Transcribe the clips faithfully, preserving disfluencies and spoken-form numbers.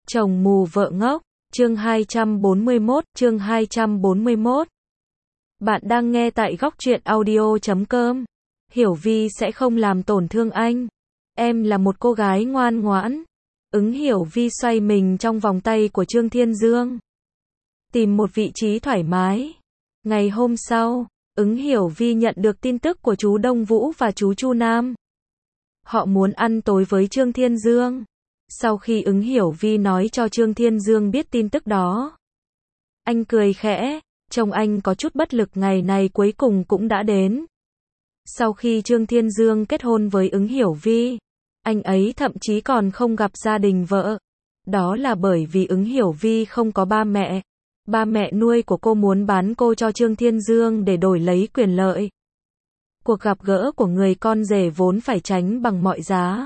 Chồng mù vợ ngốc, chương hai trăm bốn mươi mốt, chương hai trăm bốn mươi mốt. Bạn đang nghe tại góc truyện audio chấm com. Hiểu Vi sẽ không làm tổn thương anh. Em là một cô gái ngoan ngoãn. Ứng Hiểu Vi xoay mình trong vòng tay của Trương Thiên Dương. Tìm một vị trí thoải mái. Ngày hôm sau, Ứng Hiểu Vi nhận được tin tức của chú Đông Vũ và chú Chu Nam. Họ muốn ăn tối với Trương Thiên Dương. Sau khi Ứng Hiểu Vi nói cho Trương Thiên Dương biết tin tức đó, anh cười khẽ, trông anh có chút bất lực, ngày này cuối cùng cũng đã đến. Sau khi Trương Thiên Dương kết hôn với Ứng Hiểu Vi, anh ấy thậm chí còn không gặp gia đình vợ. Đó là bởi vì Ứng Hiểu Vi không có ba mẹ. Ba mẹ nuôi của cô muốn bán cô cho Trương Thiên Dương để đổi lấy quyền lợi. Cuộc gặp gỡ của người con rể vốn phải tránh bằng mọi giá,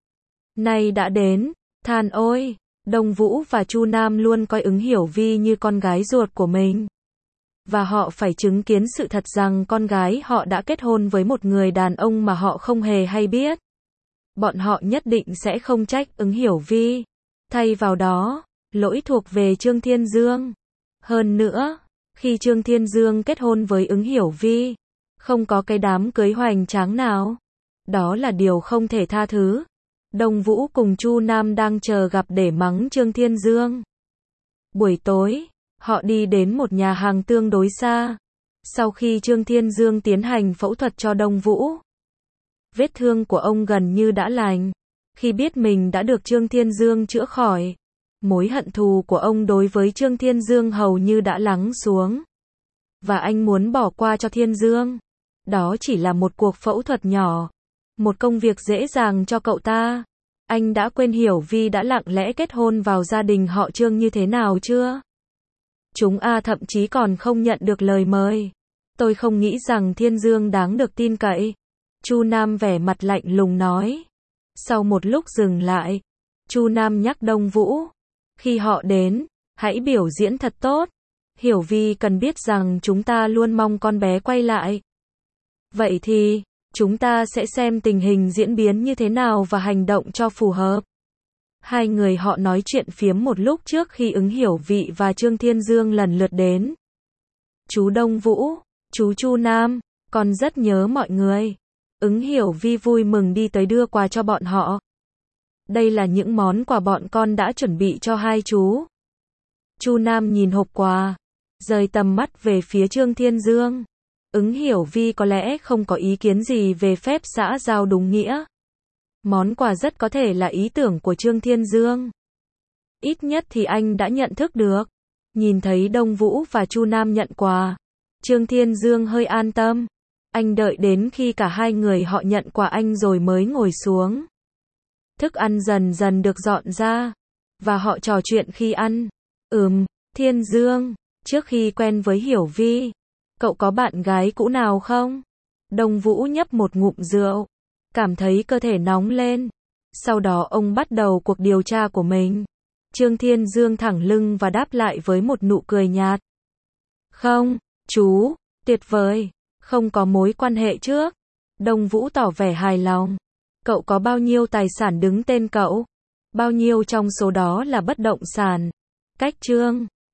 nay đã đến. Than ôi, Đông Vũ và Chu Nam luôn coi Ứng Hiểu Vi như con gái ruột của mình. Và họ phải chứng kiến sự thật rằng con gái họ đã kết hôn với một người đàn ông mà họ không hề hay biết. Bọn họ nhất định sẽ không trách Ứng Hiểu Vi. Thay vào đó, lỗi thuộc về Trương Thiên Dương. Hơn nữa, khi Trương Thiên Dương kết hôn với Ứng Hiểu Vi, không có cái đám cưới hoành tráng nào. Đó là điều không thể tha thứ. Đông Vũ cùng Chu Nam đang chờ gặp để mắng Trương Thiên Dương. Buổi tối, họ đi đến một nhà hàng tương đối xa. Sau khi Trương Thiên Dương tiến hành phẫu thuật cho Đông Vũ, vết thương của ông gần như đã lành. Khi biết mình đã được Trương Thiên Dương chữa khỏi, mối hận thù của ông đối với Trương Thiên Dương hầu như đã lắng xuống. Và anh muốn bỏ qua cho Thiên Dương. Đó chỉ là một cuộc phẫu thuật nhỏ, một công việc dễ dàng cho cậu ta. Anh đã quên Hiểu Vi đã lặng lẽ kết hôn vào gia đình họ Trương như thế nào chưa? Chúng a thậm chí còn không nhận được lời mời. Tôi không nghĩ rằng Thiên Dương đáng được tin cậy. Chu Nam vẻ mặt lạnh lùng nói. Sau một lúc dừng lại, Chu Nam nhắc Đông Vũ. Khi họ đến, hãy biểu diễn thật tốt. Hiểu Vi cần biết rằng chúng ta luôn mong con bé quay lại. Vậy thì, chúng ta sẽ xem tình hình diễn biến như thế nào và hành động cho phù hợp. Hai người họ nói chuyện phiếm một lúc trước khi Ứng Hiểu Vi và Trương Thiên Dương lần lượt đến. Chú Đông Vũ, chú Chu Nam, con rất nhớ mọi người. Ứng Hiểu Vi vui mừng đi tới đưa quà cho bọn họ. Đây là những món quà bọn con đã chuẩn bị cho hai chú. Chu Nam nhìn hộp quà, rời tầm mắt về phía Trương Thiên Dương. Ứng Hiểu Vi có lẽ không có ý kiến gì về phép xã giao đúng nghĩa. Món quà rất có thể là ý tưởng của Trương Thiên Dương. Ít nhất thì anh đã nhận thức được. Nhìn thấy Đông Vũ và Chu Nam nhận quà, Trương Thiên Dương hơi an tâm. Anh đợi đến khi cả hai người họ nhận quà anh rồi mới ngồi xuống. Thức ăn dần dần được dọn ra, và họ trò chuyện khi ăn. Ừm, Thiên Dương, trước khi quen với Hiểu Vi, cậu có bạn gái cũ nào không? Đông Vũ nhấp một ngụm rượu, cảm thấy cơ thể nóng lên. Sau đó ông bắt đầu cuộc điều tra của mình. Trương Thiên Dương thẳng lưng và đáp lại với một nụ cười nhạt. Không, chú, tuyệt vời, không có mối quan hệ trước. Đông Vũ tỏ vẻ hài lòng. Cậu có bao nhiêu tài sản đứng tên cậu? Bao nhiêu trong số đó là bất động sản? Cách Trương